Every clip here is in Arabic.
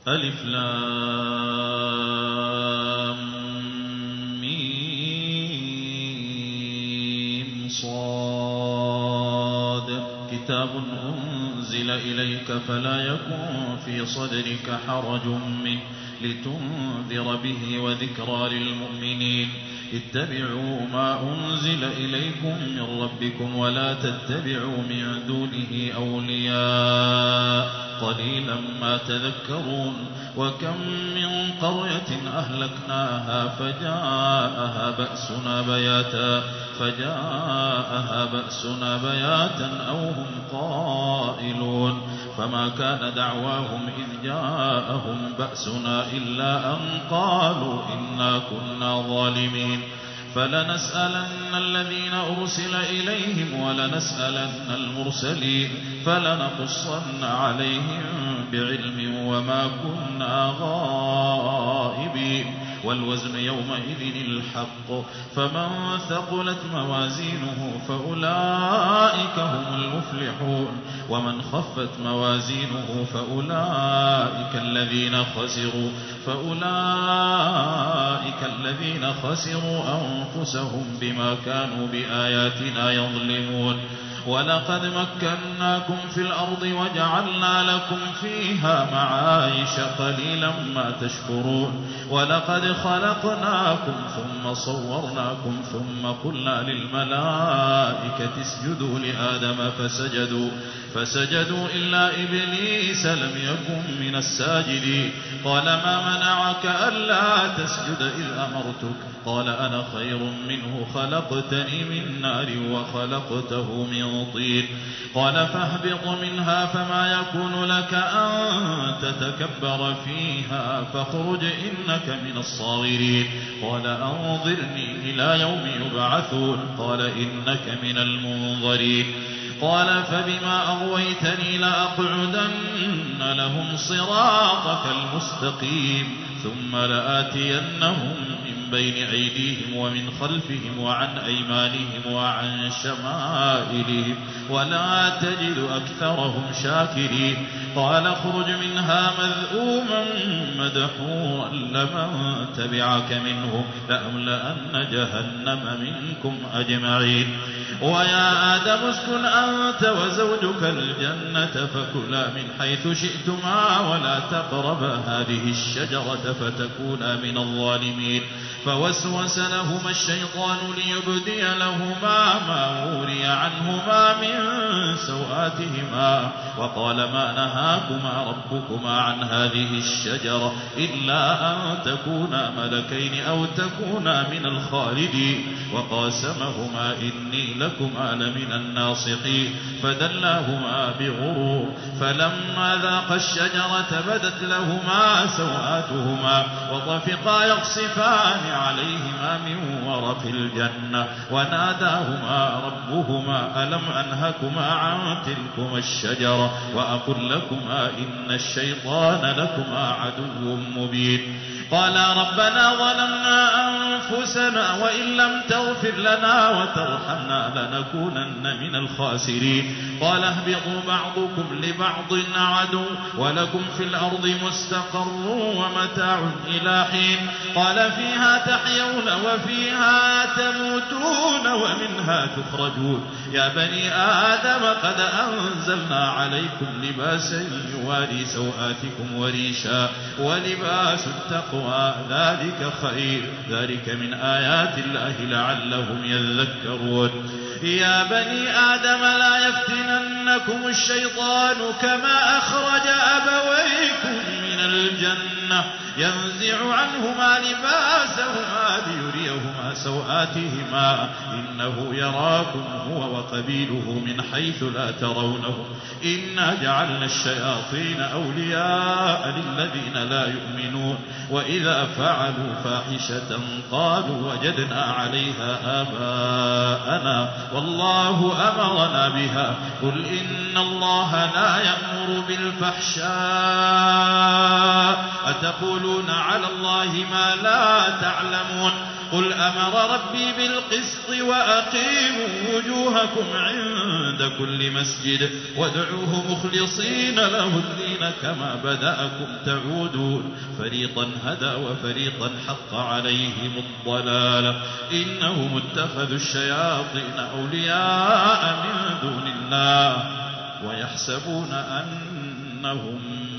ألف لام ميم صاد كتاب أنزل إليك فلا يكن في صدرك حرج منه لتنذر به وذكرى للمؤمنين اتبعوا ما أنزل إليكم من ربكم ولا تتبعوا من دونه أولياء قليلا ما تذكرون وكم من قرية أهلكناها فجاءها بأسنا بياتا أو هم قائلون فما كان دعواهم إذ جاءهم بأسنا إلا أن قالوا إنا كنا ظالمين فلنسألن الذين أرسل إليهم ولنسألن المرسلين فلنقصن عليهم بعلم وما كنا غائبين والوزن يومئذ الحق فمن ثقلت موازينه فأولئك هم المفلحون ومن خفت موازينه فأولئك الذين خسروا أنفسهم بما كانوا بآياتنا يظلمون ولقد مكناكم في الأرض وجعلنا لكم فيها معايش قليلا ما تشكرون ولقد خلقناكم ثم صورناكم ثم قلنا للملائكة اسجدوا لآدم فسجدوا إلا إبليس لم يكن من الساجدين قال ما منعك ألا تسجد إذ أمرتك قال أنا خير منه خلقتني من نار وخلقته من طين قال فاهبط منها فما يكون لك أن تتكبر فيها فاخرج إنك من الصاغرين قال أنظرني إلى يوم يبعثون قال إنك من المنظرين قال فبما أغويتني لأقعدن لهم صراطك المستقيم ثم لآتينهم من بين أيديهم ومن خلفهم وعن أيمانهم وعن شمائلهم ولا تجد أكثرهم شاكرين قال اخرج منها مذءوما مدحورا لمن تبعك منهم لأملأن جهنم منكم أجمعين ويا آدم اسكن أنت وزوجك الجنة فكلا من حيث شئتما ولا تقربا هذه الشجرة فتكونا من الظالمين فوسوس لهما الشيطان ليبدي لهما ما وري عنهما من سوآتهما وقال ما نهاكما ربكما عن هذه الشجرة إلا أن تكونا ملكين أو تكونا من الخالدين وقاسمهما إني لكما لمن الناصحين فدلاهما بغرور فلما ذاقا الشجرة بدت لهما سوآتهما وطفقا يخصفان عليهما من ورق الجنة وناداهما ربهما ألم أنهكما عن تلكما الشجرة وأقل لكما إن الشيطان لكما عدو مبين قالا ربنا ظلمنا أنفسنا وإن لم تغفر لنا وترحمنا لنكونن من الخاسرين قال اهبطوا بعضكم لبعض عدو ولكم في الأرض مستقر ومتاع إلى حين قال فيها تحيون وفيها تموتون ومنها تخرجون يا بني آدم قد أنزلنا عليكم لباسا يواري سوآتكم وريشا ولباس التقوى ذلك خير ذلك من آيات الله لعلهم يذكرون يا بني آدم لا يفتننكم الشيطان كما أخرج أبويكم من الجنة ينزع عنهما لباسهما ليريهما سوآتهما إنه يراكم هو وقبيله من حيث لا ترونه إنا جعلنا الشياطين أولياء للذين لا يؤمنون وإذا فعلوا فاحشة قالوا وجدنا عليها آباءنا والله أمرنا بها قل إن الله لا يأمر بالفحشاء وتقولون على الله ما لا تعلمون قل أمر ربي بالقسط وأقيموا وجوهكم عند كل مسجد وادعوه مخلصين له الدين كما بدأكم تعودون فريقا هدى وفريقا حق عليهم الضلالة إنهم اتخذوا الشياطين أولياء من دون الله ويحسبون أنهم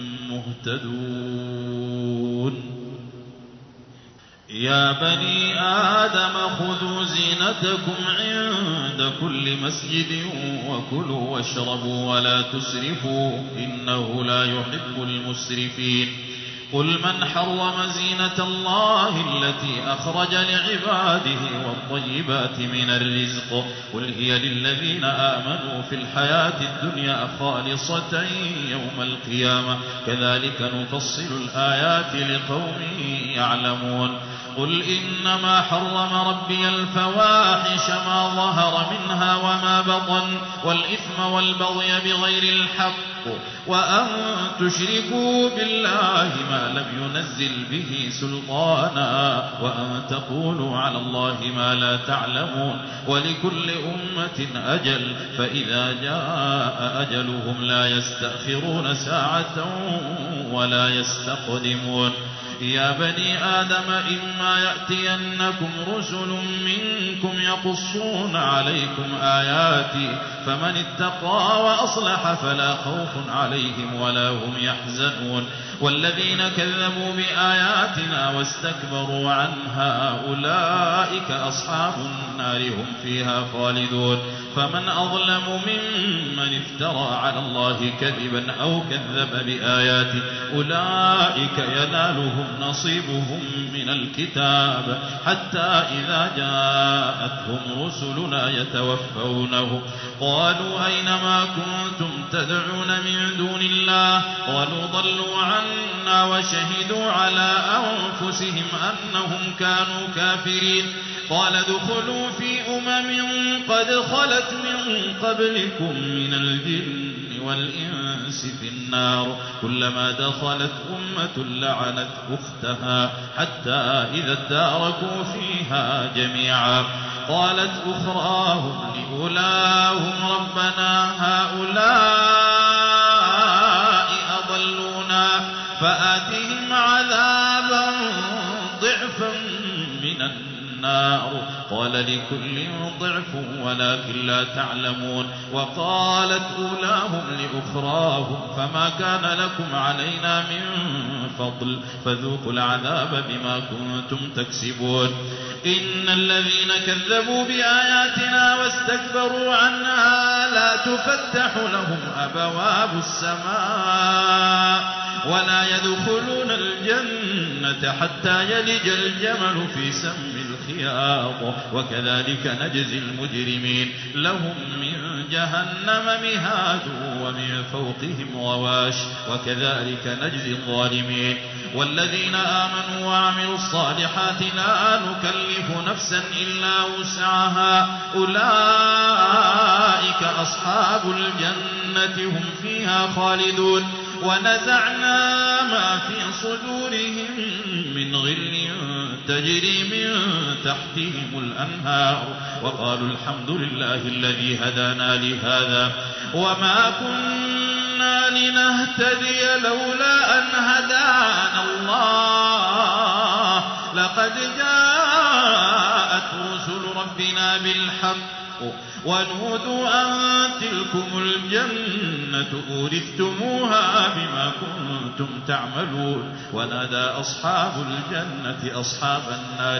مهتدون يا بني آدم خذوا زينتكم عند كل مسجد وكلوا واشربوا ولا تسرفوا إنه لا يحب المسرفين قل من حرم زينة الله التي أخرج لعباده والطيبات من الرزق قل هي للذين آمنوا في الحياة الدنيا خالصة يوم القيامة كذلك نفصل الآيات لقوم يعلمون قل إنما حرم ربي الفواحش ما ظهر منها وما بطن والإثم والبغي بغير الحق وأن تشركوا بالله ما لم ينزل به سلطانا وأن تقولوا على الله ما لا تعلمون ولكل أمة أجل فإذا جاء أجلهم لا يستأخرون ساعة ولا يستقدمون يا بني آدم إما يأتينكم رسل منكم يقصون عليكم آياتي فمن اتقى وأصلح فلا خوف عليهم ولا هم يحزنون والذين كذبوا بآياتنا واستكبروا عنها أولئك أصحاب النار هم فيها خالدون فمن أظلم ممن افترى على الله كذبا أو كذب بآياته أولئك ينالهم نصيبهم من الكتاب حتى إذا جاءتهم رسلنا يتوفونهم قالوا أينما كنتم تدعون من دون الله قالوا ضلوا عنا وشهدوا على أنفسهم أنهم كانوا كافرين قال ادخلوا في قد خلت من قبلكم من الجن والإنس في النار كلما دخلت أمة لعنت أختها حتى إذا اداركوا فيها جميعا قالت أخراهم لأولاهم ربنا هؤلاء أضلونا فآتهم عذابا ضعفا من النار قال لكل ضعف ولكن لا تعلمون وقالت أولاهم لأخراهم فما كان لكم علينا من فضل فذوقوا العذاب بما كنتم تكسبون إن الذين كذبوا بآياتنا واستكبروا عنها لا تفتح لهم أبواب السماء ولا يدخلون الجنة حتى يلج الجمل في سم الخياط وكذلك نجزي المجرمين لهم من جهنم مهاد ومن فوقهم غواش وكذلك نجزي الظالمين والذين آمنوا وعملوا الصالحات لا نكلف نفسا إلا وسعها أولئك أصحاب الجنة هم فيها خالدون ونزعنا ما في صدورهم من غل تجري من تحتهم الأنهار وقالوا الحمد لله الذي هدانا لهذا وما كنا لنهتدي لولا أن هدانا الله لقد جاءت رسل ربنا بالحق ونودوا أن تلكم الجنة أورثتموها بما كنتم تعملون ونادى أصحاب الجنة أصحاب النار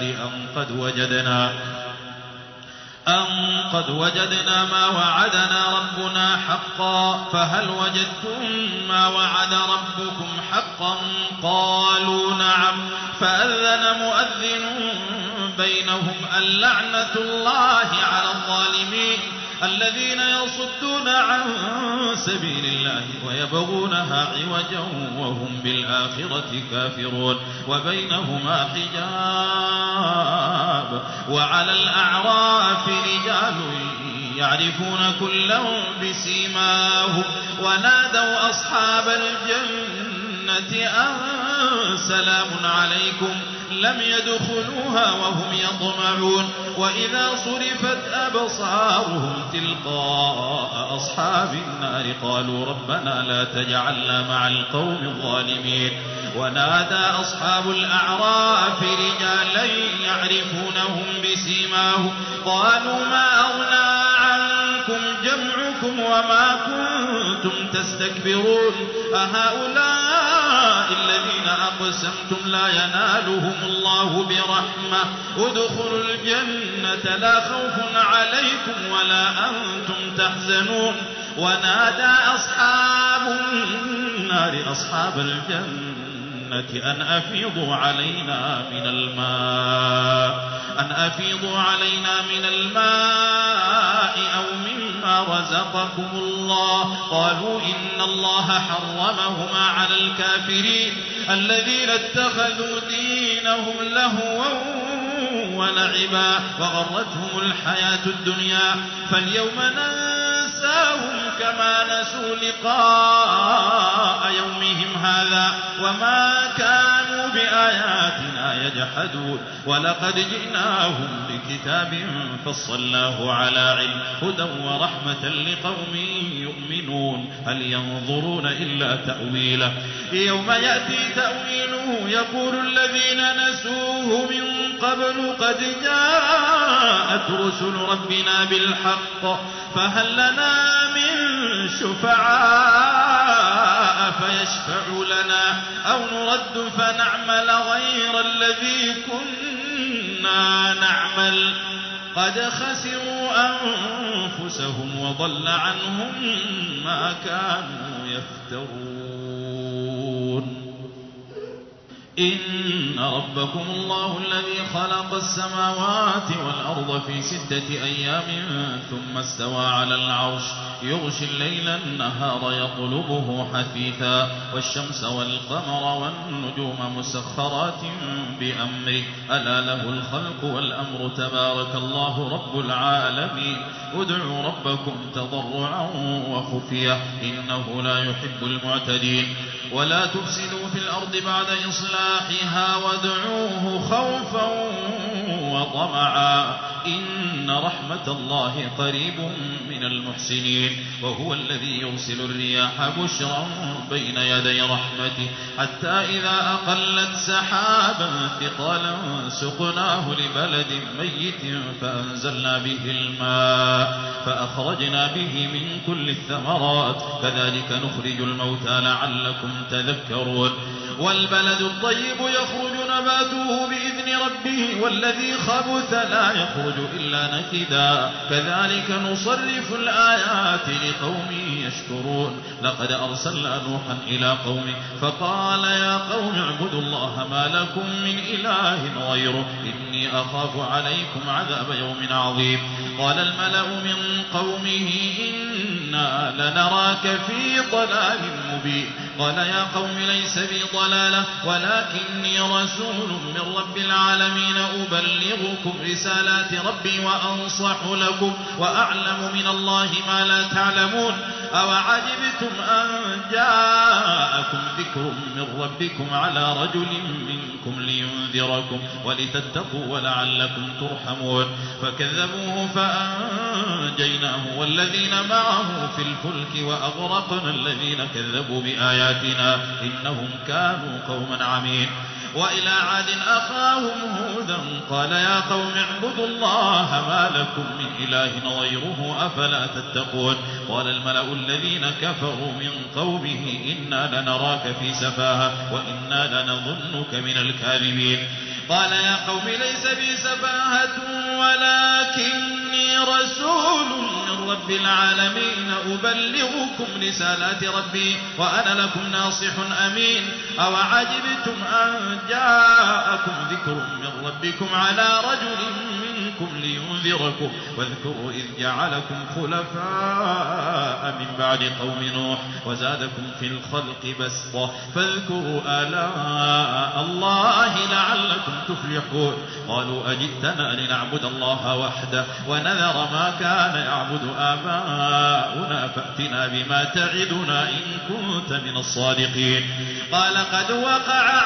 أن قد وجدنا ما وعدنا ربنا حقا فهل وجدتم ما وعد ربكم حقا قالوا نعم فأذن مؤذن بينهم اللعنة الله على الظالمين الذين يصدون عن سبيل الله ويبغونها عوجا وهم بالآخرة كافرون وبينهما حجاب وعلى الأعراف رجال يعرفون كلا بسيماهم ونادوا أصحاب الجنة أن سلام عليكم لم يدخلوها وهم يطمعون وإذا صرفت أبصارهم تلقاء أصحاب النار قالوا ربنا لا تجعلنا مع القوم الظالمين ونادى أصحاب الأعراف رجالا يعرفونهم بسيماهم قالوا ما أغنى عنكم جمعكم وما كنتم تستكبرون أهؤلاء الذين أقسمتم لا ينالهم الله برحمة ادخلوا الجنة لا خوف عليكم ولا أنتم تحزنون ونادى أصحاب النار أصحاب الجنة أن أفيضوا علينا من الماء أو مما رزقكم الله قالوا إن الله حرمهما على الكافرين الذين اتخذوا دينهم لهوا ولعبا وغرتهم الحياة الدنيا فاليوم ننساهم كما نسوا لقاء يومهم هذا وما كانوا بآياتنا يجحدون ولقد جئناهم بكتاب فصلناه على علم هدى ورحمة لقوم يؤمنون هل ينظرون إلا تأويله يوم يأتي تأويله يقول الذين نسوه من قبل قد جاءت رسل ربنا بالحق فهل لنا من شفعاء فيشفعوا لنا أو نرد فنعمل غير الذي كنا نعمل قد خسروا أنفسهم وضل عنهم ما كانوا يفترون إن ربكم الله الذي خلق السماوات والأرض في 6 أيام ثم استوى على العرش يغشي الليل النهار يطلبه حثيثا والشمس والقمر والنجوم مسخرات بأمره ألا له الخلق والأمر تبارك الله رب العالمين ادعوا ربكم تضرعا وخفية إنه لا يحب المعتدين ولا تفسدوا في الأرض بعد إصلاحها وادعوه خوفا وطمعا إن رحمة الله قريب من المحسنين وهو الذي يرسل الرياح بشرا بين يدي رحمته حتى إذا أقلت سحابا ثقالا سقناه لبلد ميت فأنزلنا به الماء فأخرجنا به من كل الثمرات كذلك نخرج الموتى لعلكم تذكرون والبلد الطيب يخرج نباته بإذن ربه والذي خبث لا يخرج إلا نكدا كذلك نصرف الآيات لقوم يشكرون لقد أرسلنا نوحا إلى قومه فقال يا قوم اعبدوا الله ما لكم من إله غيره إني أخاف عليكم عذاب يوم عظيم قال الملأ من قومه إنا لنراك في ضلال مبين قال يا قوم ليس بي ضلالة ولكني رسول من رب العالمين أبلغكم رسالات ربي وأنصح لكم وأعلم من الله ما لا تعلمون أوعجبتم أن جاءكم ذكر من ربكم على رجل منكم لينذركم ولتتقوا ولعلكم ترحمون فكذبوه فأنجيناه والذين معه في الفلك وأغرقنا الذين كذبوا بآياتنا إنهم كانوا قوما عمين وإلى عاد أخاهم هودا قال يا قوم اعبدوا الله ما لكم من إله غيره أفلا تتقون قال الملأ الذين كفروا من قومه إنا لنراك في سفاهة وإنا لنظنك من الكاذبين قال يا قوم ليس بي سفاهة ولكني رسول من رب العالمين أبلغكم رسالات ربي وأنا لكم ناصح أمين أوعجبتم أن جاءكم ذكر من ربكم على رجل منكم لينذركم واذكروا إذ جعلكم خلفاء من بعد قوم نوح وزادكم في الخلق بسطة فاذكروا آلاء الله لعلكم تفلحون قالوا أجئتنا لنعبد الله وحده ونذر ما كان يعبد آباؤنا فأتنا بما تعدنا إن كنت من الصادقين قال قد وقع عليكم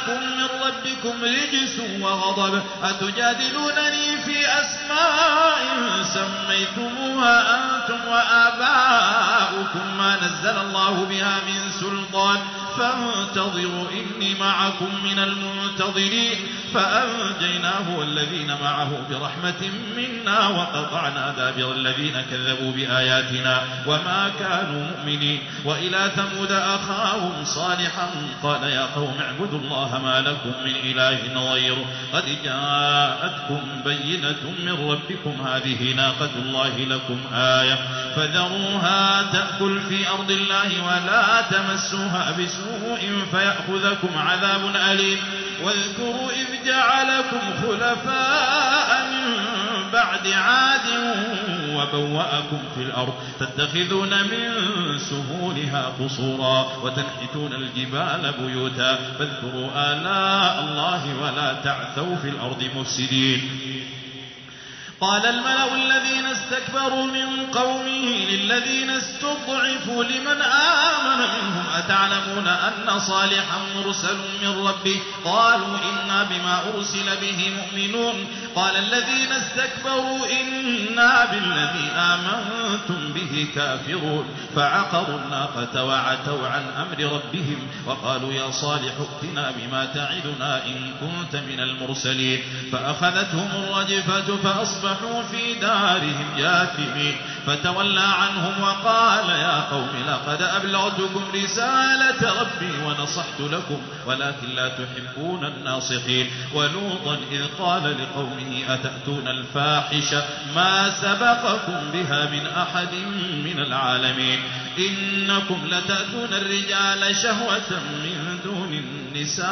معكم من ربكم رجس وغضب أتجادلونني في أسماء سميتموها أنتم وآباؤكم ما نزل الله بها من سلطان فانتظروا إني معكم من المنتظرين فأنجيناه والذين معه برحمة منا وقطعنا دابر الذين كذبوا بآياتنا وما كانوا مؤمنين. وإلى ثمود أخاهم صالحا قال يا قوم اعبدوا الله ما لكم من إله غيره قد جاءتكم بينة من ربكم هذه ناقة الله لكم آية فذروها تأكل في أرض الله ولا تمسوها بسوء فيأخذكم عذاب أليم. واذكروا إذ جعلكم خلفاء من بعد عاد وبوأكم في الأرض تتخذون من سهولها قصورا وتنحتون الجبال بيوتا فاذكروا آلاء الله ولا تعثوا في الأرض مفسدين. قال الملأ الذين استكبروا من قومه للذين استضعفوا لمن آمن منهم أتعلمون أن صالحا مرسل من ربه قالوا إنا بما أرسل به مؤمنون. قال الذين استكبروا إنا بالذي آمنتم به كافرون فعقروا الناقة وعتوا عن أمر ربهم وقالوا يا صالح ائتنا بما تعدنا إن كنت من المرسلين فأخذتهم الرجفة فأصبحوا في دارهم جاثمين فتولى عنهم وقال يا قوم لقد أبلغتكم رسالة ربي ونصحت لكم ولكن لا تحبون الناصحين. ولوطا إذ قال لقومه أتأتون الفاحشة ما سبقكم بها من أحد من العالمين إنكم لتأتون الرجال شهوة من دون النساء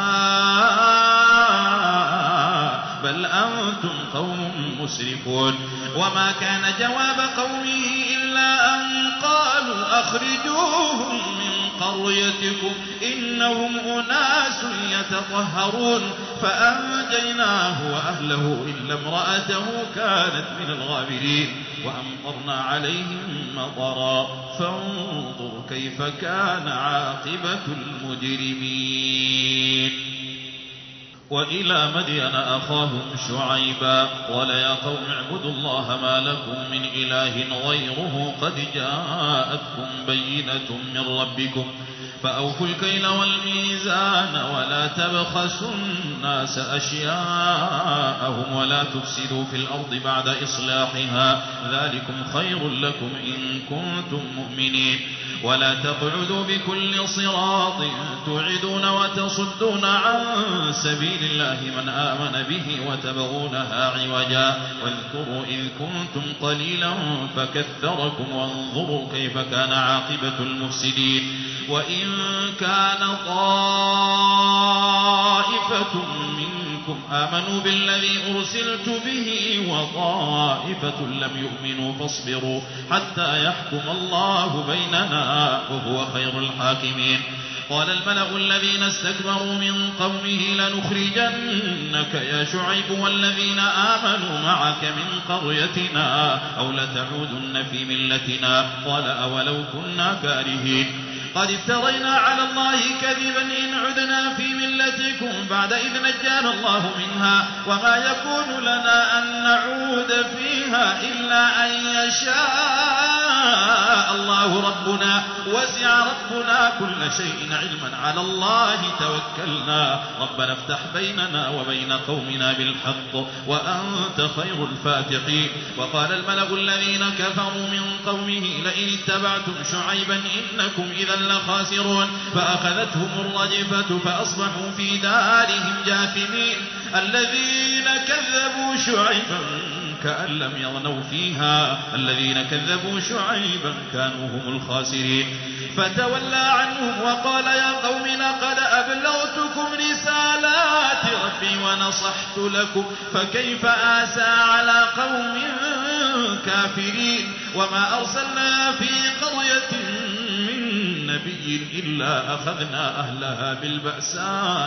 بل أنتم قوم مسرفون. وما كان جواب قومه إلا أن قالوا أخرجوهم من قريتكم إنهم أناس يتطهرون فأنجيناه وأهله إلا امرأته كانت من الغابرين وأمطرنا عليهم مطرا فانظر كيف كان عاقبة المجرمين. وإلى مدين أخاهم شعيبا قال يا قوم اعبدوا الله ما لكم من إله غيره قد جاءتكم بينة من ربكم فأوفوا الكيل والميزان ولا تبخسوا الناس أشياءهم ولا تفسدوا في الأرض بعد إصلاحها ذلكم خير لكم إن كنتم مؤمنين. ولا تقعدوا بكل صراط تعدون وتصدون عن سبيل الله من آمن به وتبغونها عوجا واذكروا إذ كنتم قليلا فكثركم وانظروا كيف كان عاقبة المفسدين. وإن كان طائفة منكم آمنوا بالذي أرسلت به وطائفة لم يؤمنوا فاصبروا حتى يحكم الله بيننا وهو خير الحاكمين. قال الملأ الذين استكبروا من قومه لنخرجنك يا شعيب والذين آمنوا معك من قريتنا أو لتعودن في ملتنا قال أولو كنا كارهين قد افترينا على الله كذبا إن عدنا في ملتكم بعد إذ نجانا الله منها وما يكون لنا أن نعود فيها إلا أن يشاء الله ربنا وسع ربنا كل شيء علما على الله توكلنا ربنا افتح بيننا وبين قومنا بالحق وأنت خير الفاتحين. وقال الملأ الذين كفروا من قومه لئن اتبعتم شعيبا إنكم إذا لخاسرون فأخذتهم الرجفة فأصبحوا في دارهم جاثمين الذين كذبوا شعيبا كأن لم يغنوا فيها الذين كذبوا شعيبا كانوا هم الخاسرين. فتولى عنهم وقال يا قوم لقد أبلغتكم رسالات ربي ونصحت لكم فكيف آسى على قوم كافرين. وما أرسلنا في قرية من نبي إلا أخذنا أهلها بالبأساء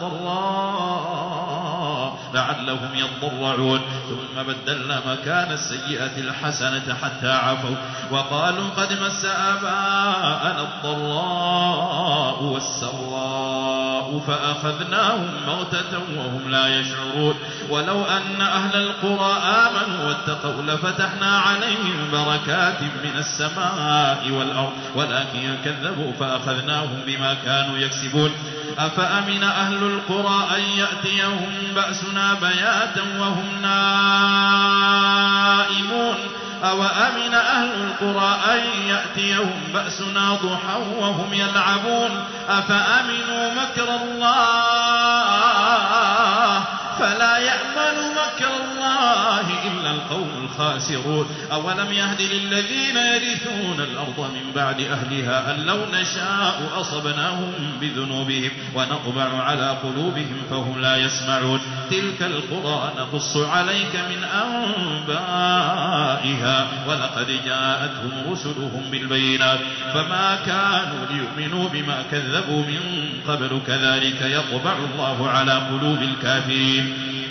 والضراء لعلهم يضرعون ثم بدلنا مكان السيئة الحسنة حتى عفوا وقالوا قد مس آباءنا الضراء والسراء الله فأخذناهم بغتة وهم لا يشعرون ولو أن أهل القرى آمنوا واتقوا لفتحنا عليهم بركات من السماء والأرض ولكن كذبوا فأخذناهم بما كانوا يكسبون أفأمن أهل القرى أن يأتيهم بأسنا بياتا وهم نائمون أوأمن أهل القرى أن يأتيهم بأسنا ضحى وهم يلعبون أفأمنوا مكر الله فلا يأمن مكر الله إلا القوم الخاسرون أولم يهد للذين يرثون الأرض من بعد أهلها أن لو نشاء أصبناهم بذنوبهم ونطبع على قلوبهم فهم لا يسمعون تلك القرى نقص عليك من أنبائها ولقد جاءتهم رسلهم بالبينات فما كانوا ليؤمنوا بما كذبوا من قبل كذلك يطبع الله على قلوب الكافرين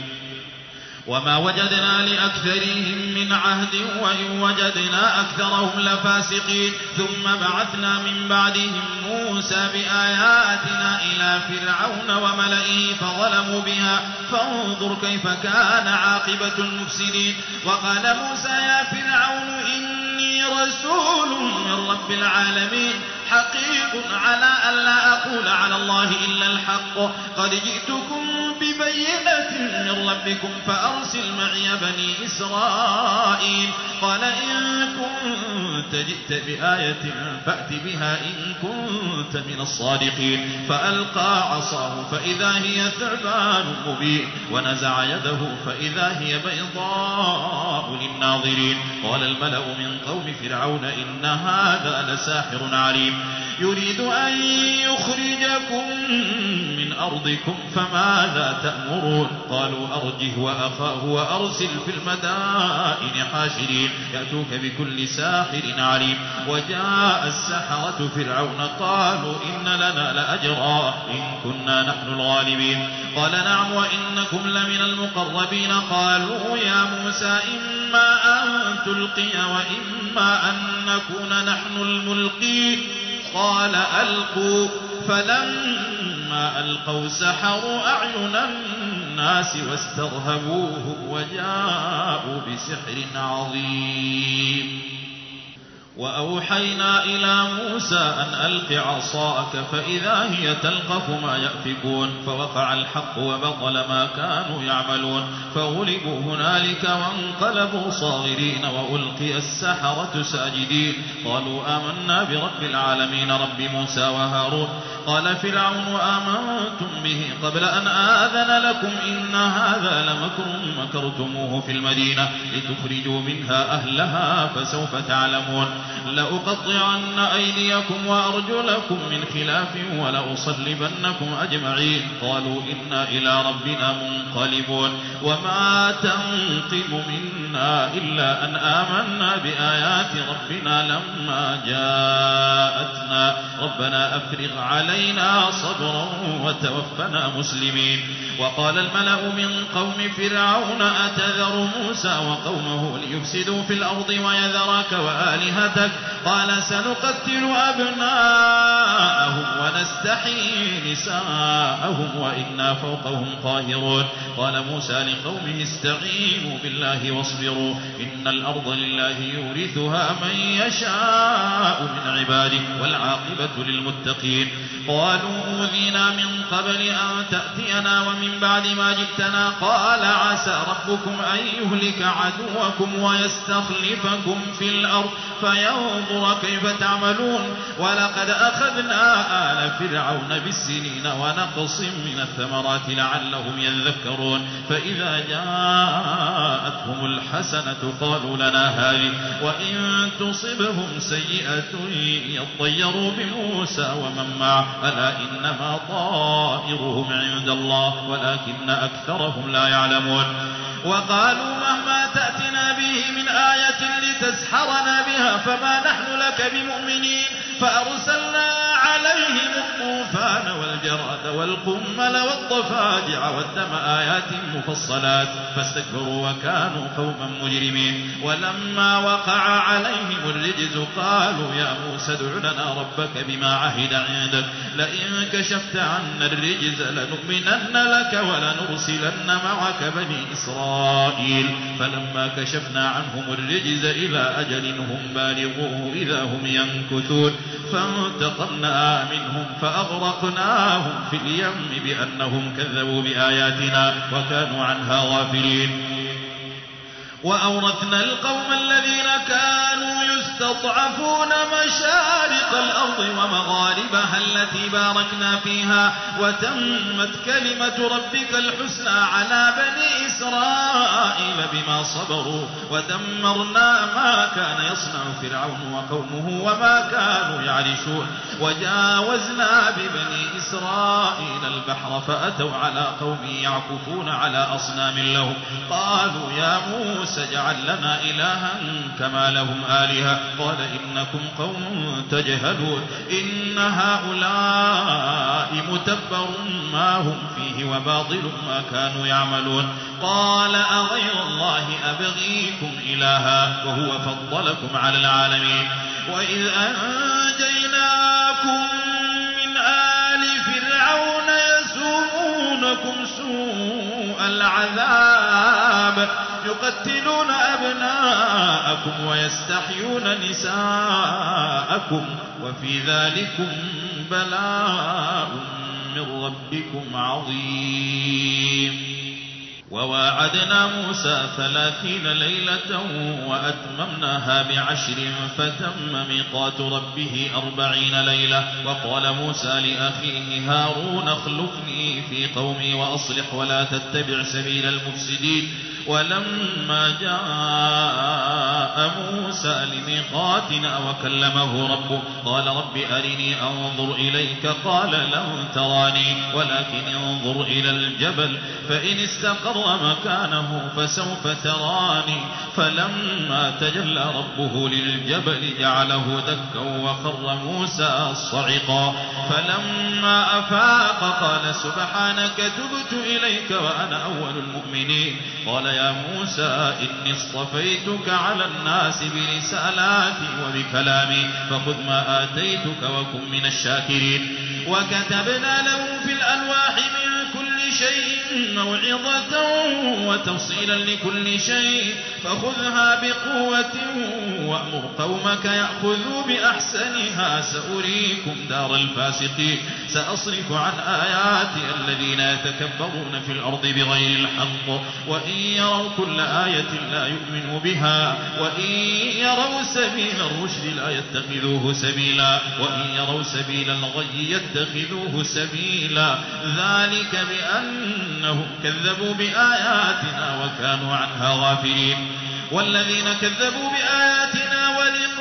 وما وجدنا لأكثرهم من عهد وإن وجدنا أكثرهم لفاسقين ثم بعثنا من بعدهم موسى بآياتنا إلى فرعون وملئه فظلموا بها فانظر كيف كان عاقبة المفسدين وقال موسى يا فرعون إني رسول من رب العالمين حقيق على أن لا أقول على الله إلا الحق قد جئتكم ببينة من ربكم فأرسل معي بني إسرائيل قال إن كنت جئت بآية فأت بها إن كنت من الصادقين فألقى عصاه فإذا هي ثعبان مبين ونزع يده فإذا هي بيضاء للناظرين قال الملأ من قوم فرعون إن هذا لساحر عليم يريد أن يخرجكم من أرضكم فماذا تأمرون قالوا أرجه وأخاه وأرسل في المدائن حاشرين يأتوك بكل ساحر عليم وجاء السحرة فرعون قالوا إن لنا لأجرا إن كنا نحن الغالبين قال نعم وإنكم لمن المقربين قالوا يا موسى إما أن تلقي وإما أن نكون نحن الملقين قال ألقوا فلما ألقوا سحروا أعين الناس واسترهبوهم وجاءوا بسحر عظيم وأوحينا إلى موسى أن ألق عصاك فإذا هي تلقف ما يأفكون فوقع الحق وبطل ما كانوا يعملون فغلبوا هنالك وانقلبوا صاغرين وألقي السحرة ساجدين قالوا آمنا برب العالمين رب موسى وهارون قال فرعون آمنتم به قبل أن آذن لكم إن هذا لمكر مكرتموه في المدينة لتخرجوا منها أهلها فسوف تعلمون لأقطعن أيديكم وأرجلكم من خلاف ولأصلبنكم أجمعين قالوا إنا إلى ربنا منقلبون وما تنقم منا إلا أن آمنا بآيات ربنا لما جاءتنا ربنا أفرغ علينا صبرا وتوفنا مسلمين وقال الملأ من قوم فرعون أتذر موسى وقومه ليفسدوا في الأرض ويذرك وآلهتك قال سنقتل أبناءهم ونستحيي نساءهم وإنا فوقهم قاهرون قال موسى لقومه استعينوا بالله واصبروا إن الأرض لله يورثها من يشاء من عباده والعاقبة للمتقين قالوا أوذينا من قبل أن تأتينا ومن بعد ما جئتنا قال عسى ربكم أن يهلك عدوكم ويستخلفكم في الأرض فينظر كيف تعملون ولقد أخذنا آل فرعون بالسنين ونقص من الثمرات لعلهم يذكرون فإذا جاءتهم الحسنة قالوا لنا هذه وإن تصبهم سيئة يطيروا بموسى ومن معه ألا إنما طائرهم عند الله ولكن أكثرهم لا يعلمون وقالوا مهما تأتنا به من آية لتسحرنا بها فما نحن لك بمؤمنين فأرسلنا عليهم الطوفان والجراد والجراد والقمل والضفادع والدم آيات مفصلات فاستكبروا وكانوا قوما مجرمين. ولما وقع عليهم الرجز قالوا يا موسى ادع لنا ربك بما عهد عندك لئن كشفت عنا الرجز لنؤمنن لك ولنرسلن معك بني إسرائيل. فلما كشفنا عنهم الرجز إلى أجل هم بالغوه إذا هم ينكثون فانتقمنا منهم فأغرقناهم في اليم بأنهم كذبوا بآياتنا وكانوا عنها غافلين. وأورثنا القوم الذين كانوا يستضعفون مشارق الأرض ومغاربها التي باركنا فيها وتمت كلمة ربك الحسنى على بني إسرائيل بما صبروا ودمرنا ما كان يصنع فرعون وقومه وما كانوا يعرشون. وجاوزنا ببني إسرائيل البحر فأتوا على قوم يعكفون على أصنام لهم قالوا يا موسى اجعل لنا إلها كما لهم آلهة قال إنكم قوم تجهلون إن هؤلاء متبر ما هم فيه وباطل ما كانوا يعملون. قال أغير الله أبغيكم إلها وهو فضلكم على العالمين. وإذ أنجيناكم من آل فرعون يسومونكم سوء العذاب يقتلون أبناءكم ويستحيون نساءكم وفي ذلكم بلاء من ربكم عظيم. وواعدنا موسى 30 ليلة وأتممناها ب10 فتم ميقات ربه 40 ليلة. وقال موسى لأخيه هارون اخلفني في قومي وأصلح ولا تتبع سبيل المفسدين. ولما جاء موسى لميقاتنا وكلمه ربه قال رب أرني أنظر إليك قال لن تراني ولكن انظر إلى الجبل فإن استقر مكانه فسوف تراني. فلما تجلى ربه للجبل جعله دكا وخر موسى صعقا. فلما أفاق قال سبحانك تبت إليك وأنا أول المؤمنين. قال يا موسى إني اصطفيتك على الناس برسالاتي وبكلامي فخذ ما آتيتك وكن من الشاكرين. وكتبنا له في الألواح من كل شيء موعظة وتفصيلا لكل شيء فخذها بقوة وأمر قومك يأخذوا بأحسنها سأريكم دار الفاسقين. سأصرف عن آياتي الذين يتكبرون في الأرض بغير الحق وإن يروا كل آية لا يؤمنوا بها وإن يروا سبيل الرشد لا يتخذوه سبيلا وإن يروا سبيل الغي يتخذوه سبيلا. ذلك بأنهم كذبوا بآياتنا وكانوا عنها غافلين. والذين كذبوا بآياتنا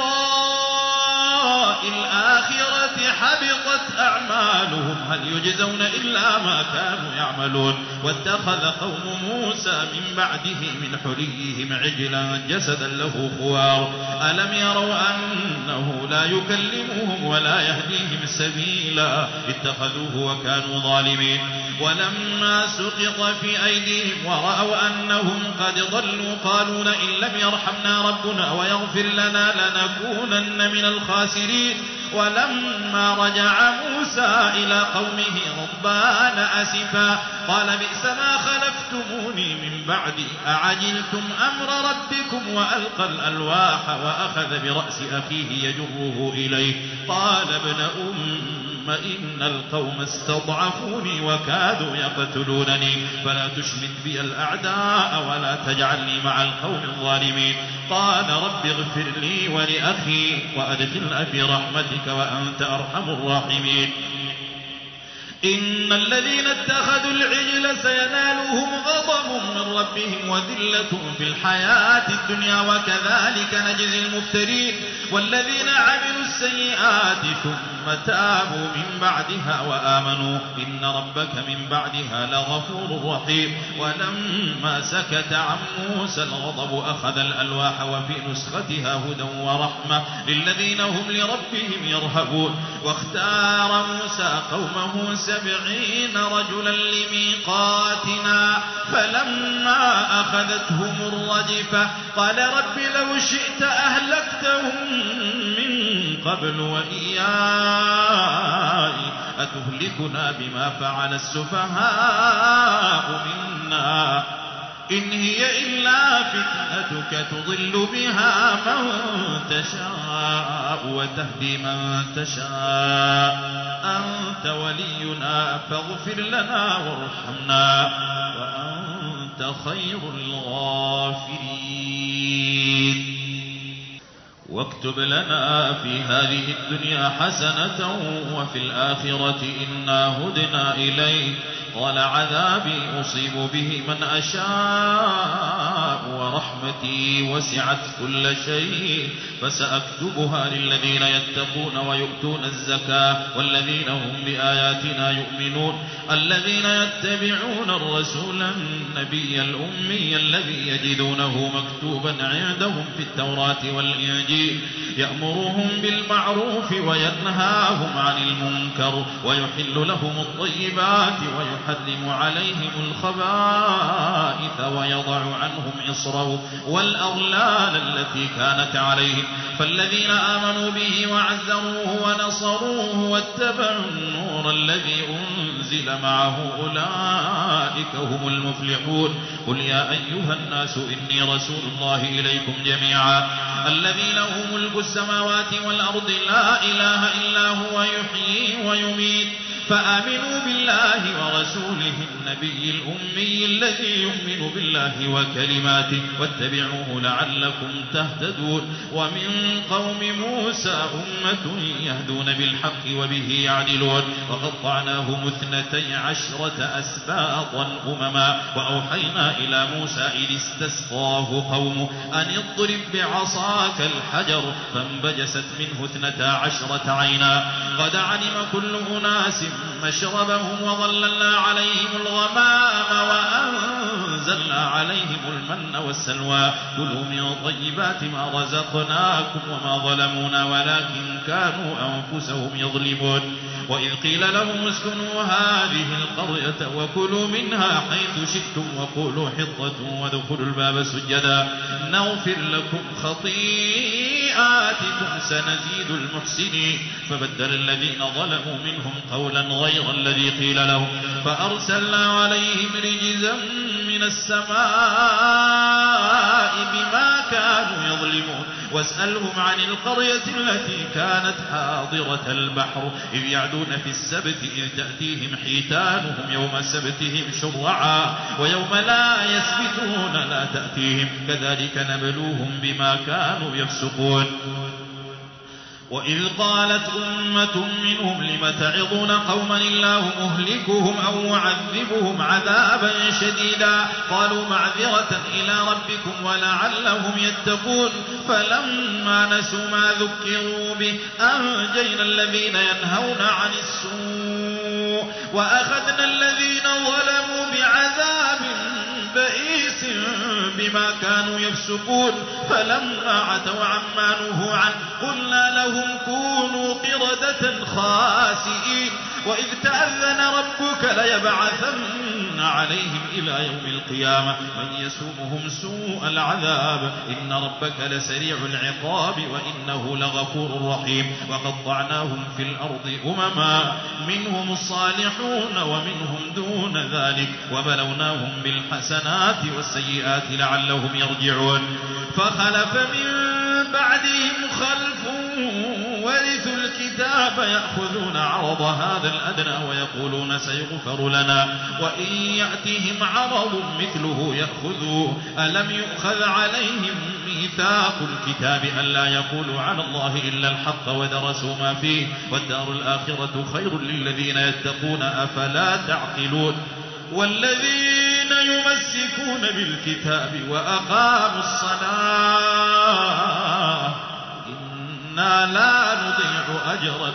ولقاء الآخرة حبطت أعمالهم هل يجزون إلا ما كانوا يعملون. واتخذ قوم موسى من بعده من حليهم عجلا جسدا له خوار ألم يروا أنه لا يكلمهم ولا يهديهم سبيلا اتخذوه وكانوا ظالمين. ولما سقط في أيديهم ورأوا أنهم قد ضلوا قالوا لئن لم يرحمنا ربنا ويغفر لنا لنكونن من الخاسرين. ولما رجع موسى إلى قومه غضبان أسفا قال بئس ما خلفتموني من بعدي أعجلتم أمر ربكم وألقى الألواح وأخذ برأس أخيه يجره إليه قال ابن إن القوم استضعفوني وكادوا يقتلونني فلا تشمت بي الأعداء ولا تجعلني مع القوم الظالمين. قال رب اغفر لي ولأخي وأدخلنا في رحمتك وأنت أرحم الراحمين. إن الذين اتخذوا العجل سينالهم غضب من ربهم وذلة في الحياة الدنيا وكذلك نجزي المفترين. والذين عملوا السيئات ثم تابوا من بعدها وآمنوا إن ربك من بعدها لغفور رحيم. ولما سكت عن موسى الغضب أخذ الألواح وفي نسختها هدى ورحمة للذين هم لربهم يرهبون. واختار موسى قومه 70 رجلا لميقاتنا فلما أخذتهم الرجفة قال رب لو شئت أهلكتهم من قبل وإياي أتهلكنا بما فعل السفهاء منا إن هي إلا فتنتك تضل بها من تشاء وتهدي من تشاء أنت ولينا فاغفر لنا وارحمنا وأنت خير الغافرين. واكتب لنا في هذه الدنيا حسنة وفي الآخرة إنا هدنا إليك قال عذابي أصيب به من أشاء ورحمتي وسعت كل شيء فسأكتبها للذين يتقون ويؤتون الزكاة والذين هم بآياتنا يؤمنون الذين يتبعون الرسول النبي الأمي الذي يجدونه مكتوبا عندهم في التوراة والإنجيل يأمرهم بالمعروف وينهاهم عن المنكر ويحل لهم الطيبات ويحرم عليهم الخبائث ويضع عنهم إصرهم والأغلال التي كانت عليهم فالذين آمنوا به وعزروه ونصروه واتبعوا النور الذي أنزل معه أولئك هم المفلحون. قل يا أيها الناس إني رسول الله إليكم جميعا الذي له ملك السماوات والأرض لا إله إلا هو يحيي ويميت فآمنوا بالله ورسوله النبي الأمي الذي يؤمن بالله وكلماته واتبعوه لعلكم تهتدون. ومن قوم موسى أمة يهدون بالحق وبه يعدلون وقطعناهم 12 أسباطا أمما وأوحينا إلى موسى إذ استسقاه قومه أن اضرب بعصاك الحجر فانبجست منه 12 عينا قد علم كل أناس مشربهم وظللنا عليهم الغمام وأنزلنا عليهم المن والسلوى كلوا من طيبات ما رزقناكم وما ظلمونا ولكن كانوا أنفسهم يظلمون. وإذ قيل لهم اسكنوا هذه القرية وكلوا منها حيث شئتم وقولوا حطة وادخلوا الباب سجدا نغفر لكم خطيئاتكم سنزيد المحسنين فبدل الذين ظلموا منهم قولا غير الذي قيل لهم فأرسلنا عليهم رجزا من السماء بما كانوا يظلمون. واسألهم عن القرية التي كانت حاضرة البحر إذ يعدون في السبت إذ تأتيهم حيتانهم يوم سبتهم شرعا ويوم لا يسبتون لا تأتيهم كذلك نبلوهم بما كانوا يفسقون. وإذ قالت أمة منهم لم تعظون قوما الله مهلكهم أو معذبهم عذابا شديدا قالوا معذرة إلى ربكم ولعلهم يتقون فلما نسوا ما ذكروا به أنجينا الذين ينهون عن السوء وأخذنا الذين ظلموا بعذاب بئيس بما كانوا يفسقون فلما عتوا عما نهوا عنه قلنا لهم كونوا قردة خاسئين. وإذ تأذن ربك ليبعثن عليهم إلى يوم القيامة من يسومهم سوء العذاب إن ربك لسريع العقاب وإنه لغفور رحيم. وقطعناهم في الأرض أمما منهم الصالحون ومنهم دون ذلك وبلوناهم بالحسنات والسيئات لعلهم يرجعون. فخلف من بعدهم خلف ورثوا الكتاب يأخذون عرض هذا الأدنى ويقولون سيغفر لنا وإن يأتهم عرض مثله يأخذوه ألم يؤخذ عليهم ميثاق الكتاب ألا يقولوا على الله إلا الحق ودرسوا ما فيه والدار الآخرة خير للذين يتقون أفلا تعقلون. والذين يمسكون بالكتاب وأقاموا الصلاة إنا لا نضيع أجر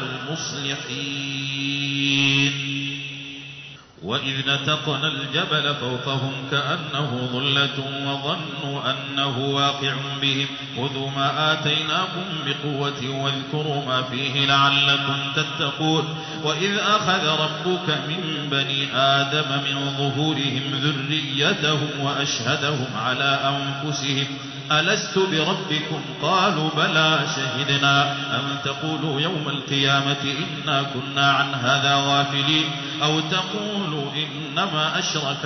المصلحين. وإذ نتقنا الجبل فوقهم كأنه ظلة وظنوا أنه واقع بهم خذوا ما آتيناكم بقوة واذكروا ما فيه لعلكم تتقون. وإذ أخذ ربك من بني آدم من ظهورهم ذريتهم وأشهدهم على أنفسهم ألست بربكم قالوا بلى شهدنا أن تقولوا يوم القيامة إنا كنا عن هذا غافلين أو تقولوا إنما أشرك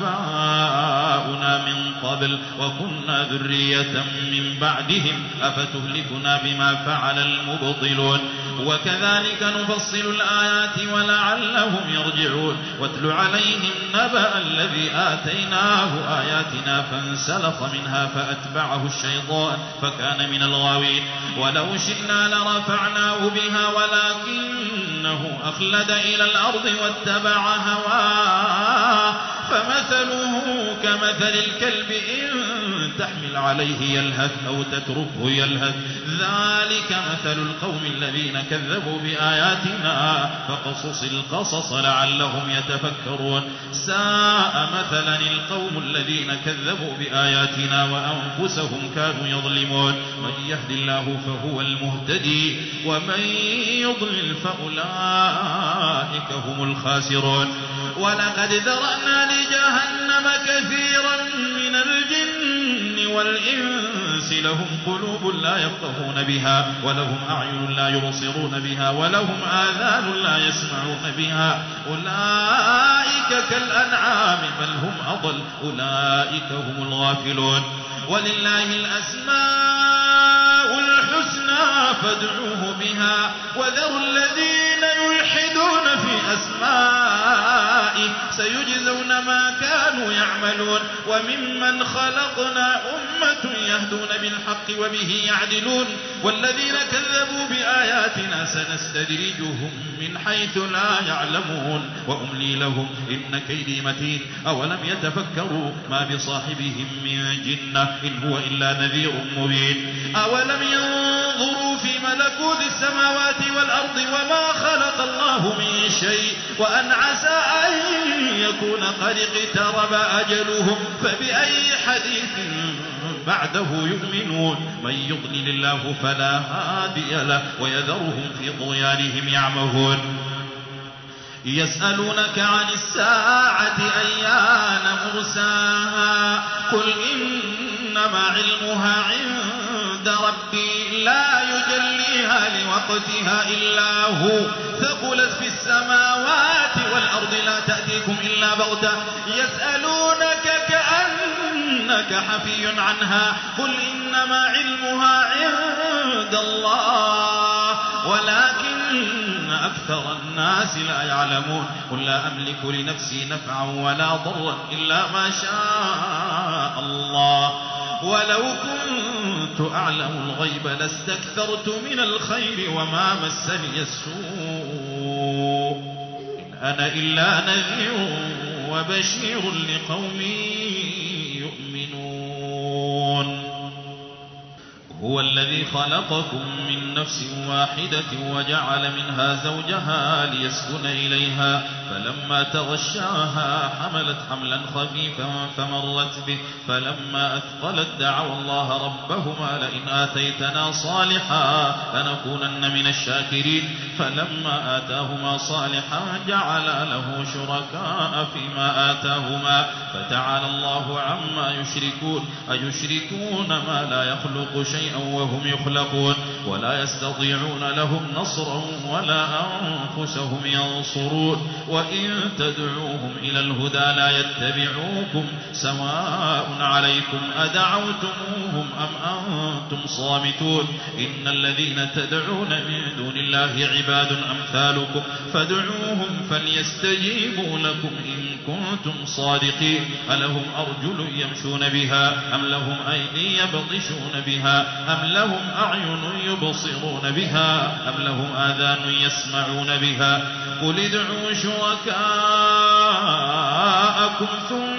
آباؤنا من قبل وكنا ذرية من بعدهم أفتهلكنا بما فعل المبطلون. وكذلك نفصل الآيات ولعلهم يرجعون. واتل عليهم نبأ الذي آتيناه آياتنا فانسلخ منها فأتبعه الشيطان فكان من الغاوين. ولو شئنا لرفعناه بها ولكنه أخلد إلى الأرض واتبع هواه فمثله كمثل الكلب إن تحمل عليه يلهث أو تتركه يلهث ذلك مثل القوم الذين كذبوا بآياتنا فقصص القصص لعلهم يتفكرون. ساء مثلا القوم الذين كذبوا بآياتنا وأنفسهم كانوا يظلمون. من يهد الله فهو المهتدي ومن يضلل فأولئك هم الخاسرون. ولقد ذرأنا لجهنم كثيرا من الجن والإنس لهم قلوب لا يفقهون بها ولهم أعين لا يبصرون بها ولهم آذان لا يسمعون بها أولئك كالأنعام بل هم أضل أولئك هم الغافلون. ولله الأسماء الحسنى فادعوه بها وذروا الذين يلحدون في أسمائه سيجزون ما كانوا يعملون. وممن خلقنا أمة يهدون بالحق وبه يعدلون. والذين كذبوا بآياتنا سنستدرجهم من حيث لا يعلمون وأملي لهم إن كيدي متين. أولم يتفكروا ما بصاحبهم من جنة إن هو إلا نذير مبين. أولم ينظروا في ملكوت السماوات والأرض وما خلق الله من شيء وأن عسى أن يكون قد اقترب أجلهم فبأي حديث بعده يؤمنون. من يضلل الله فلا هادي له ويذرهم في طغيانهم يعمهون. يسألونك عن الساعة أيان مرساها قل إنما علمها عند ربي لا يجليها لوقتها إلا هو ثقلت في السماوات والأرض لا تأتيكم إلا بغتة يسألونك كأنك حفي عنها قل إنما علمها عند الله ولكن أكثر الناس لا يعلمون. قل لا أملك لنفسي نفعا ولا ضرا إلا ما شاء الله ولو كنت أعلم الغيب لاستكثرت من الخير وما مسني السوء إن أنا إلا نذير وبشير لقوم يؤمنون. هو الذي خلقكم من نفس واحدة وجعل منها زوجها ليسكن إليها فلما تغشاها حملت حملا خفيفا فمرت به فلما أثقلت دعوا الله ربهما لئن آتيتنا صالحا لنكونن من الشاكرين فلما آتاهما صالحا جعل له شركاء فيما آتاهما فتعالى الله عما يشركون. أيشركون ما لا يخلق شيئا وهم يخلقون ولا يستطيعون لهم نصرا ولا أنفسهم ينصرون وإن تدعوهم إلى الهدى لا يتبعوكم سواء عليكم أدعوتموهم أم أنتم صامتون. إن الذين تدعون من دون الله عباد أمثالكم فادعوهم فليستجيبوا لكم إن كنتم صادقين. ألهم أرجل يمشون بها أم لهم أيدي يبطشون بها أم لهم أعين يبصرون بها أم لهم آذان يسمعون بها قل ادعوا شركاءكم ثم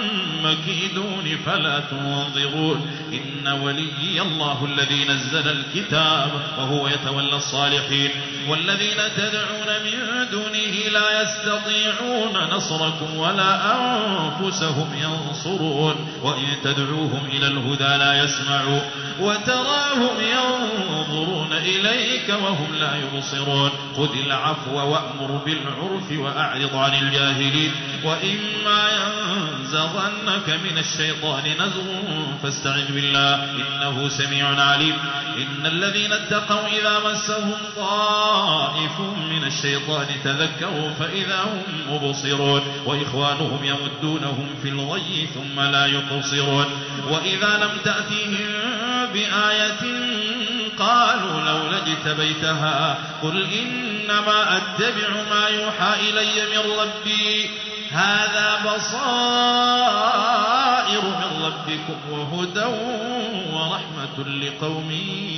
مكيدون فلا تنظرون إن وليي الله الذي نزل الكتاب وهو يتولى الصالحين والذين تدعون من دونه لا يستطيعون نصركم ولا أنفسهم ينصرون وإن تدعوهم إلى الهدى لا يسمعوا وتراهم ينظرون إليك وهم لا يبصرون خذ العفو وأمر بالعرف وأعرض عن الجاهلين وإما ينزغنك من الشيطان نزغ فاستعذ بالله إنه سميع عليم إن الذين اتقوا إذا مسهم طائف من الشيطان تذكروا فإذا هم مبصرون وإخوانهم يمدونهم في الغي ثم لا يقصرون وإذا لم تأتيهم بآية قالوا لولا اجتبيتها قل إنما أتبع ما يوحى إلي من ربي هذا بصائر من ربكم وهدى ورحمة لقوم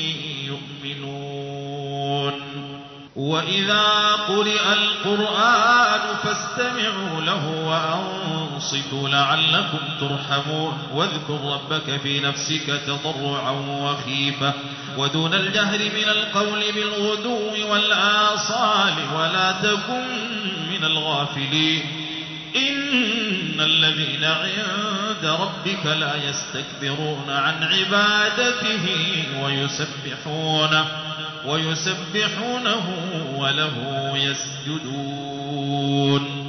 يؤمنون وإذا قرئ القرآن فاستمعوا له وأنصتوا لعلكم ترحمون واذكر ربك في نفسك تضرعا وخيفة ودون الجهر من القول بالغدو والآصال ولا تكن من الغافلين إن الذين عند ربك لا يستكبرون عن عبادته ويسبحونه وله يسجدون